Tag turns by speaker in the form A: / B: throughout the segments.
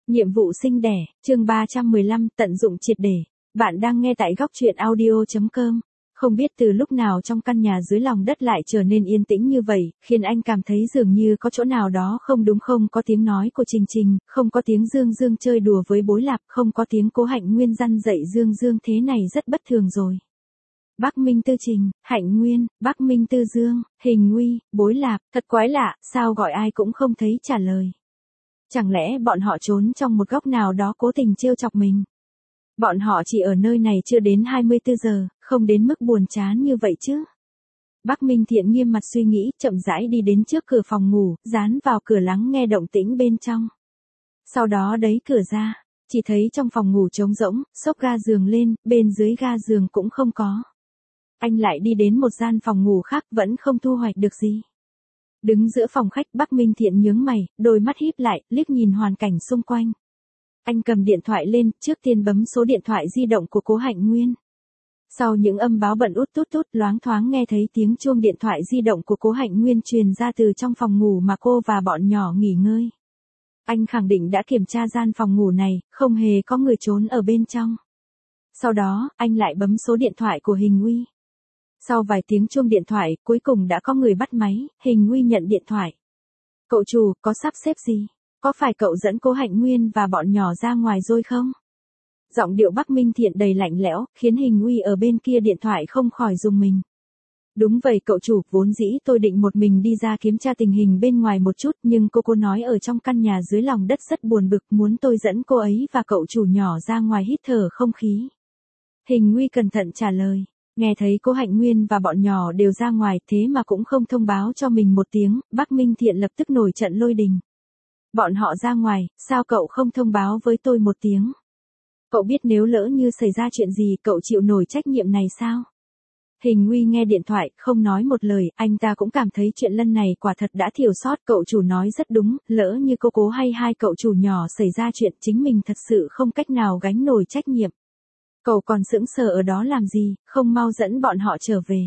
A: Nhiệm vụ sinh đẻ, chương 315, tận dụng triệt để. Bạn đang nghe tại góc truyện audio.com. Không biết từ lúc nào trong căn nhà dưới lòng đất lại trở nên yên tĩnh như vậy, khiến anh cảm thấy dường như có chỗ nào đó không đúng, không có tiếng nói của Trình Trình, không có tiếng Dương Dương chơi đùa với Bối Lạp, không có tiếng Cố Hạnh Nguyên răn dạy Dương Dương, thế này rất bất thường rồi. Bắc Minh Tư Trình, Hạnh Nguyên, Bắc Minh Tư Dương, Hình Nguy, Bối Lạp, thật quái lạ, sao gọi ai cũng không thấy trả lời. Chẳng lẽ bọn họ trốn trong một góc nào đó cố tình trêu chọc mình? Bọn họ chỉ ở nơi này chưa đến 24 giờ, không đến mức buồn chán như vậy chứ. Bắc Minh Thiện nghiêm mặt suy nghĩ, chậm rãi đi đến trước cửa phòng ngủ, dán vào cửa lắng nghe động tĩnh bên trong. Sau đó đẩy cửa ra, chỉ thấy trong phòng ngủ trống rỗng, xốc ga giường lên, bên dưới ga giường cũng không có. Anh lại đi đến một gian phòng ngủ khác, vẫn không thu hoạch được gì. Đứng giữa phòng khách, Bắc Minh Thiện nhướng mày, đôi mắt híp lại, liếc nhìn hoàn cảnh xung quanh. Anh cầm điện thoại lên, trước tiên bấm số điện thoại di động của Cố Hạnh Nguyên. Sau những âm báo bận út tút tút, loáng thoáng nghe thấy tiếng chuông điện thoại di động của Cố Hạnh Nguyên truyền ra từ trong phòng ngủ mà cô và bọn nhỏ nghỉ ngơi. Anh khẳng định đã kiểm tra gian phòng ngủ này, không hề có người trốn ở bên trong. Sau đó, anh lại bấm số điện thoại của Hình Nguy. Sau vài tiếng chuông điện thoại, cuối cùng đã có người bắt máy, Hình Nguy nhận điện thoại. Cậu chủ, có sắp xếp gì? Có phải cậu dẫn Cố Hạnh Nguyên và bọn nhỏ ra ngoài rồi không? Giọng điệu Bắc Minh Thiện đầy lạnh lẽo, khiến Hình Nguy ở bên kia điện thoại không khỏi rùng mình. Đúng vậy cậu chủ, vốn dĩ tôi định một mình đi ra kiểm tra tình hình bên ngoài một chút, nhưng cô nói ở trong căn nhà dưới lòng đất rất buồn bực, muốn tôi dẫn cô ấy và cậu chủ nhỏ ra ngoài hít thở không khí. Hình Nguy cẩn thận trả lời. Nghe thấy Cố Hạnh Nguyên và bọn nhỏ đều ra ngoài, thế mà cũng không thông báo cho mình một tiếng, Bắc Minh Thiện lập tức nổi trận lôi đình. Bọn họ ra ngoài, sao cậu không thông báo với tôi một tiếng? Cậu biết nếu lỡ như xảy ra chuyện gì, cậu chịu nổi trách nhiệm này sao? Hình Nguy nghe điện thoại, không nói một lời, anh ta cũng cảm thấy chuyện lần này quả thật đã thiểu sót, cậu chủ nói rất đúng, lỡ như cô Cố hay hai cậu chủ nhỏ xảy ra chuyện, chính mình thật sự không cách nào gánh nổi trách nhiệm. Cậu còn sững sờ ở đó làm gì, không mau dẫn bọn họ trở về.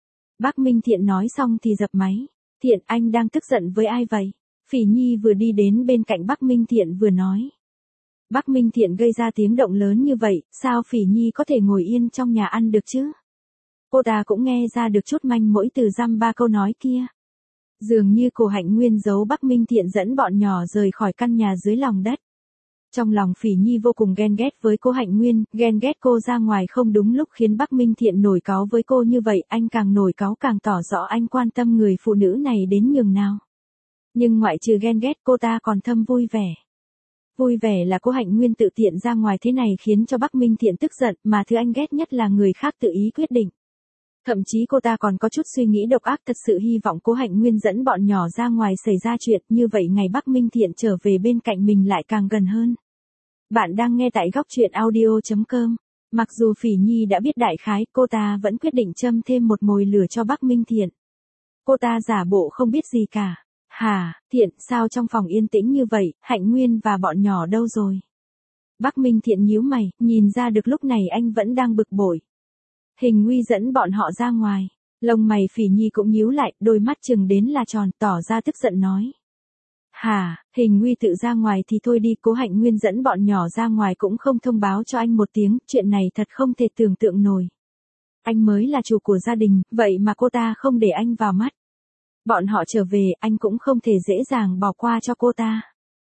A: Bắc Minh Thiện nói xong thì dập máy. Thiện, anh đang tức giận với ai vậy? Phỉ Nhi vừa đi đến bên cạnh Bắc Minh Thiện vừa nói. Bắc Minh Thiện gây ra tiếng động lớn như vậy, sao Phỉ Nhi có thể ngồi yên trong nhà ăn được chứ? Cô ta cũng nghe ra được chút manh mối từ dăm ba câu nói kia. Dường như Cố Hạnh Nguyên giấu Bắc Minh Thiện dẫn bọn nhỏ rời khỏi căn nhà dưới lòng đất. Trong lòng Phỉ Nhi vô cùng ghen ghét với Cố Hạnh Nguyên, ghen ghét cô ra ngoài không đúng lúc khiến Bắc Minh Thiện nổi cáu với cô như vậy, anh càng nổi cáu càng tỏ rõ anh quan tâm người phụ nữ này đến nhường nào. Nhưng ngoại trừ ghen ghét, cô ta còn thâm vui vẻ. Vui vẻ là Cố Hạnh Nguyên tự tiện ra ngoài thế này khiến cho Bắc Minh Thiện tức giận, mà thứ anh ghét nhất là người khác tự ý quyết định. Thậm chí cô ta còn có chút suy nghĩ độc ác, thật sự hy vọng Cố Hạnh Nguyên dẫn bọn nhỏ ra ngoài xảy ra chuyện, như vậy ngày Bắc Minh Thiện trở về bên cạnh mình lại càng gần hơn. Bạn đang nghe tại góc truyện audio.com. Mặc dù Phỉ Nhi đã biết đại khái, cô ta vẫn quyết định châm thêm một mồi lửa cho Bắc Minh Thiện. Cô ta giả bộ không biết gì cả. Hả, Thiện, sao trong phòng yên tĩnh như vậy, Hạnh Nguyên và bọn nhỏ đâu rồi? Bắc Minh Thiện nhíu mày, nhìn ra được lúc này anh vẫn đang bực bội. Hình Nguy dẫn bọn họ ra ngoài. Lông mày Phỉ Nhi cũng nhíu lại, đôi mắt chừng đến là tròn, tỏ ra tức giận nói. Hả, Hình Nguy tự ra ngoài thì thôi đi, Cố Hạnh Nguyên dẫn bọn nhỏ ra ngoài cũng không thông báo cho anh một tiếng, chuyện này thật không thể tưởng tượng nổi. Anh mới là chủ của gia đình, vậy mà cô ta không để anh vào mắt. Bọn họ trở về, anh cũng không thể dễ dàng bỏ qua cho cô ta.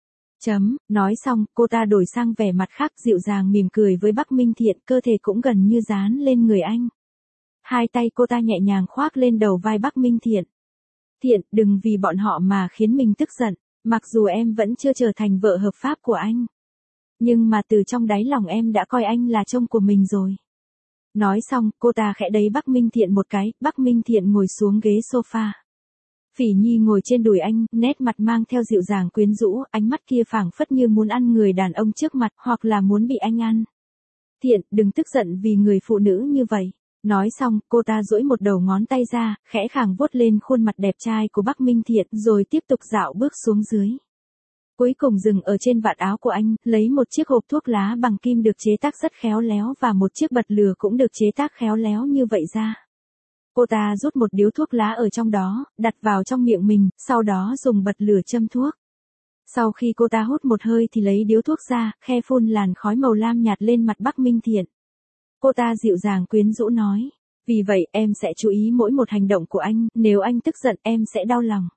A: Nói xong, cô ta đổi sang vẻ mặt khác, dịu dàng mỉm cười với Bắc Minh Thiện, cơ thể cũng gần như dán lên người anh. Hai tay cô ta nhẹ nhàng khoác lên đầu vai Bắc Minh Thiện. Thiện, đừng vì bọn họ mà khiến mình tức giận, mặc dù em vẫn chưa trở thành vợ hợp pháp của anh. Nhưng mà từ trong đáy lòng em đã coi anh là chồng của mình rồi. Nói xong, cô ta khẽ đẩy Bắc Minh Thiện một cái, Bắc Minh Thiện ngồi xuống ghế sofa. Phỉ Nhi ngồi trên đùi anh, nét mặt mang theo dịu dàng quyến rũ, ánh mắt kia phảng phất như muốn ăn người đàn ông trước mặt, hoặc là muốn bị anh ăn. Thiện, đừng tức giận vì người phụ nữ như vậy. Nói xong, cô ta duỗi một đầu ngón tay ra, khẽ khàng vuốt lên khuôn mặt đẹp trai của Bắc Minh Thiện, rồi tiếp tục dạo bước xuống dưới. Cuối cùng dừng ở trên vạt áo của anh, lấy một chiếc hộp thuốc lá bằng kim được chế tác rất khéo léo và một chiếc bật lửa cũng được chế tác khéo léo như vậy ra. Cô ta rút một điếu thuốc lá ở trong đó, đặt vào trong miệng mình, sau đó dùng bật lửa châm thuốc. Sau khi cô ta hút một hơi thì lấy điếu thuốc ra, khe phun làn khói màu lam nhạt lên mặt Bắc Minh Thiện. Cô ta dịu dàng quyến rũ nói. Vì vậy em sẽ chú ý mỗi một hành động của anh, nếu anh tức giận em sẽ đau lòng.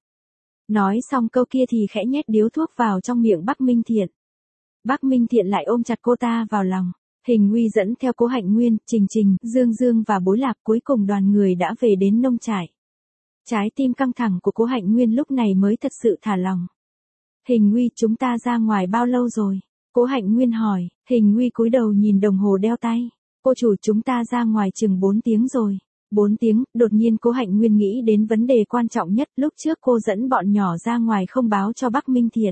A: Nói xong câu kia thì khẽ nhét điếu thuốc vào trong miệng Bắc Minh Thiện. Bắc Minh Thiện lại ôm chặt cô ta vào lòng. Hình Nguy dẫn theo Cố Hạnh Nguyên, Trình Trình, Dương Dương và Bối Lạc, cuối cùng đoàn người đã về đến nông trại. Trái tim căng thẳng của Cố Hạnh Nguyên lúc này mới thật sự thả lòng. Hình Nguy, chúng ta ra ngoài bao lâu rồi? Cố Hạnh Nguyên hỏi. Hình Nguy cúi đầu nhìn đồng hồ đeo tay. Cô chủ, chúng ta ra ngoài chừng 4 tiếng rồi. 4 tiếng, đột nhiên Cố Hạnh Nguyên nghĩ đến vấn đề quan trọng nhất, lúc trước cô dẫn bọn nhỏ ra ngoài không báo cho Bắc Minh Thiện.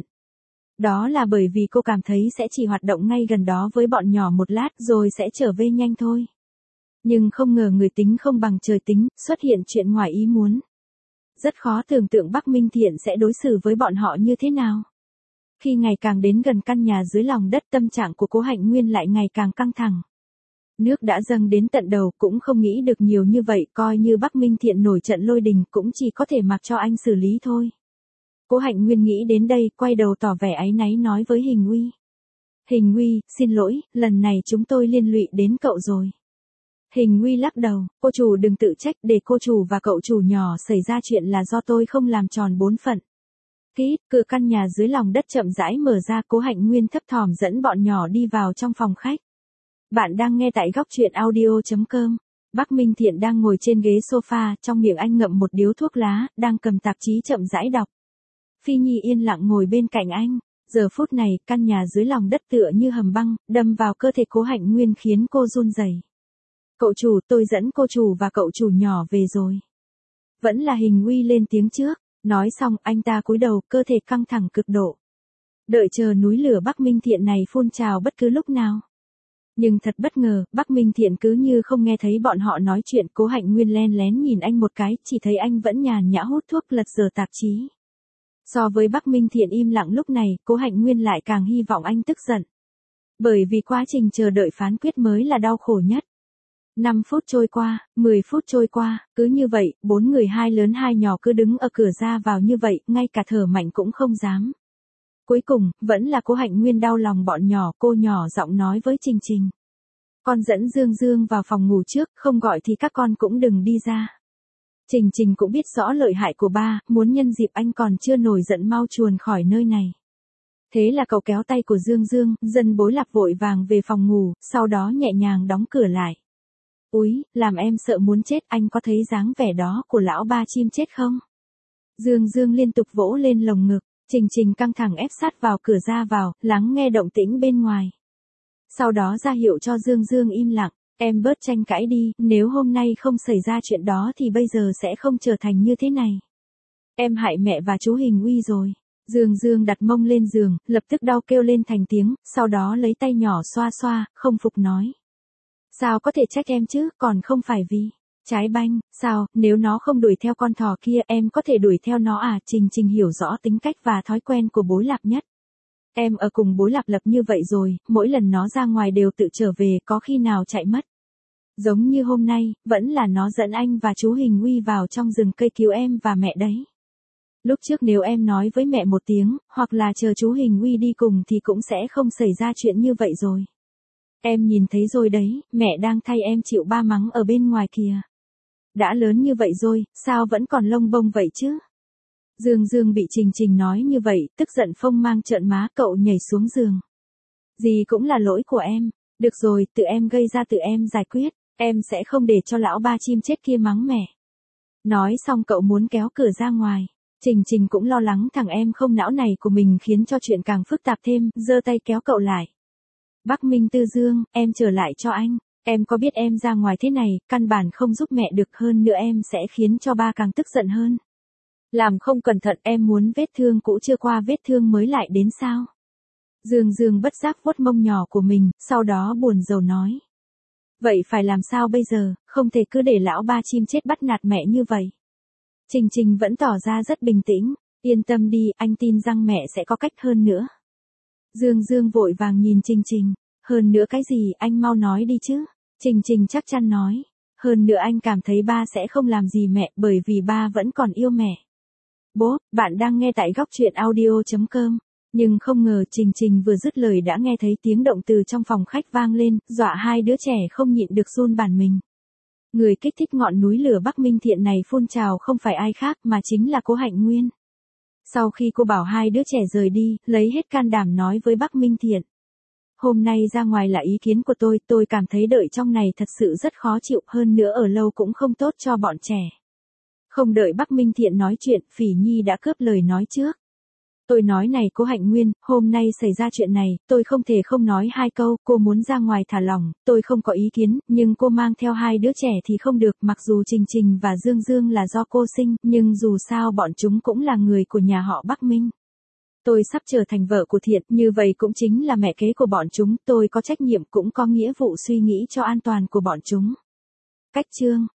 A: Đó là bởi vì cô cảm thấy sẽ chỉ hoạt động ngay gần đó với bọn nhỏ một lát rồi sẽ trở về nhanh thôi. Nhưng không ngờ người tính không bằng trời tính, xuất hiện chuyện ngoài ý muốn. Rất khó tưởng tượng Bắc Minh Thiện sẽ đối xử với bọn họ như thế nào. Khi ngày càng đến gần căn nhà dưới lòng đất, tâm trạng của Cố Hạnh Nguyên lại ngày càng căng thẳng. Nước đã dâng đến tận đầu, cũng không nghĩ được nhiều như vậy, coi như Bắc Minh Thiện nổi trận lôi đình cũng chỉ có thể mặc cho anh xử lý thôi. Cố Hạnh Nguyên nghĩ đến đây, quay đầu tỏ vẻ áy náy nói với Hình Nguy. Hình Nguy, xin lỗi, lần này chúng tôi liên lụy đến cậu rồi. Hình Nguy lắc đầu, cô chủ đừng tự trách, để cô chủ và cậu chủ nhỏ xảy ra chuyện là do tôi không làm tròn bổn phận. Cửa căn nhà dưới lòng đất chậm rãi mở ra, Cố Hạnh Nguyên thấp thỏm dẫn bọn nhỏ đi vào trong phòng khách. Bạn đang nghe tại góc truyện audio.com. Bắc Minh Thiện đang ngồi trên ghế sofa, trong miệng anh ngậm một điếu thuốc lá, đang cầm tạp chí chậm rãi đọc. Phi Nhi yên lặng ngồi bên cạnh anh. Giờ phút này, căn nhà dưới lòng đất tựa như hầm băng, đâm vào cơ thể Cố Hạnh Nguyên khiến cô run rẩy. Cậu chủ, tôi dẫn cô chủ và cậu chủ nhỏ về rồi. Vẫn là Hình Nguy lên tiếng trước. Nói xong, anh ta cúi đầu, cơ thể căng thẳng cực độ. Đợi chờ núi lửa Bắc Minh Thiện này phun trào bất cứ lúc nào. Nhưng thật bất ngờ, Bắc Minh Thiện cứ như không nghe thấy bọn họ nói chuyện. Cố Hạnh Nguyên len lén nhìn anh một cái, chỉ thấy anh vẫn nhàn nhã hút thuốc, lật dở tạp chí. So với Bắc Minh Thiện im lặng lúc này, Cố Hạnh Nguyên lại càng hy vọng anh tức giận. Bởi vì quá trình chờ đợi phán quyết mới là đau khổ nhất. 5 phút trôi qua, 10 phút trôi qua, cứ như vậy, 4 người, 2 lớn 2 nhỏ cứ đứng ở cửa ra vào như vậy, ngay cả thở mạnh cũng không dám. Cuối cùng, vẫn là Cố Hạnh Nguyên đau lòng bọn nhỏ, cô nhỏ giọng nói với Trình Trình. Con dẫn Dương Dương vào phòng ngủ trước, không gọi thì các con cũng đừng đi ra. Trình Trình cũng biết rõ lợi hại của ba, muốn nhân dịp anh còn chưa nổi giận mau chuồn khỏi nơi này. Thế là cậu kéo tay của Dương Dương, Dân Bối Lạc vội vàng về phòng ngủ, sau đó nhẹ nhàng đóng cửa lại. Úi, làm em sợ muốn chết, anh có thấy dáng vẻ đó của lão ba chim chết không? Dương Dương liên tục vỗ lên lồng ngực, Trình Trình căng thẳng ép sát vào cửa ra vào, lắng nghe động tĩnh bên ngoài. Sau đó ra hiệu cho Dương Dương im lặng, em bớt tranh cãi đi, nếu hôm nay không xảy ra chuyện đó thì bây giờ sẽ không trở thành như thế này. Em hại mẹ và chú Hình Uy rồi. Dương Dương đặt mông lên giường, lập tức đau kêu lên thành tiếng, sau đó lấy tay nhỏ xoa xoa, không phục nói. Sao có thể trách em chứ, còn không phải vì trái banh, sao, nếu nó không đuổi theo con thỏ kia em có thể đuổi theo nó à? Trình Trình hiểu rõ tính cách và thói quen của Bối Lạc nhất. Em ở cùng Bối Lạc lập như vậy rồi, mỗi lần nó ra ngoài đều tự trở về, có khi nào chạy mất. Giống như hôm nay, vẫn là nó dẫn anh và chú Hình Uy vào trong rừng cây cứu em và mẹ đấy. Lúc trước nếu em nói với mẹ một tiếng, hoặc là chờ chú Hình Uy đi cùng thì cũng sẽ không xảy ra chuyện như vậy rồi. Em nhìn thấy rồi đấy, mẹ đang thay em chịu ba mắng ở bên ngoài kìa. Đã lớn như vậy rồi, sao vẫn còn lông bông vậy chứ? Dương Dương bị Trình Trình nói như vậy, tức giận phông mang trợn má, cậu nhảy xuống giường. Gì cũng là lỗi của em. Được rồi, tự em gây ra tự em giải quyết, em sẽ không để cho lão ba chim chết kia mắng mẹ. Nói xong cậu muốn kéo cửa ra ngoài. Trình Trình cũng lo lắng thằng em không não này của mình khiến cho chuyện càng phức tạp thêm, giơ tay kéo cậu lại. Bắc Minh Tư Dương, em trở lại cho anh. Em có biết em ra ngoài thế này, căn bản không giúp mẹ được, hơn nữa em sẽ khiến cho ba càng tức giận hơn. Làm không cẩn thận em muốn vết thương cũ chưa qua vết thương mới lại đến sao? Dương Dương bất giác vuốt mông nhỏ của mình, sau đó buồn rầu nói. Vậy phải làm sao bây giờ, không thể cứ để lão ba chim chết bắt nạt mẹ như vậy. Trình Trình vẫn tỏ ra rất bình tĩnh, yên tâm đi, anh tin rằng mẹ sẽ có cách hơn nữa. Dương Dương vội vàng nhìn Trình Trình, hơn nữa cái gì, anh mau nói đi chứ. Trình Trình chắc chắn nói, hơn nữa anh cảm thấy ba sẽ không làm gì mẹ bởi vì ba vẫn còn yêu mẹ. Bố, bạn đang nghe tại góc truyện audio.com. Nhưng không ngờ Trình Trình vừa dứt lời đã nghe thấy tiếng động từ trong phòng khách vang lên, dọa hai đứa trẻ không nhịn được run bản mình. Người kích thích ngọn núi lửa Bắc Minh Thiện này phun trào không phải ai khác mà chính là cô Hạnh Nguyên. Sau khi cô bảo hai đứa trẻ rời đi, lấy hết can đảm nói với Bắc Minh Thiện. Hôm nay ra ngoài là ý kiến của tôi cảm thấy đợi trong này thật sự rất khó chịu, hơn nữa ở lâu cũng không tốt cho bọn trẻ. Không đợi Bắc Minh Thiện nói chuyện, Phỉ Nhi đã cướp lời nói trước. Tôi nói này cô Hạnh Nguyên, hôm nay xảy ra chuyện này, tôi không thể không nói hai câu, cô muốn ra ngoài thả lỏng, tôi không có ý kiến, nhưng cô mang theo hai đứa trẻ thì không được, mặc dù Trình Trình và Dương Dương là do cô sinh, nhưng dù sao bọn chúng cũng là người của nhà họ Bắc Minh. Tôi sắp trở thành vợ của Thiện, như vậy cũng chính là mẹ kế của bọn chúng, tôi có trách nhiệm cũng có nghĩa vụ suy nghĩ cho an toàn của bọn chúng. Cách chương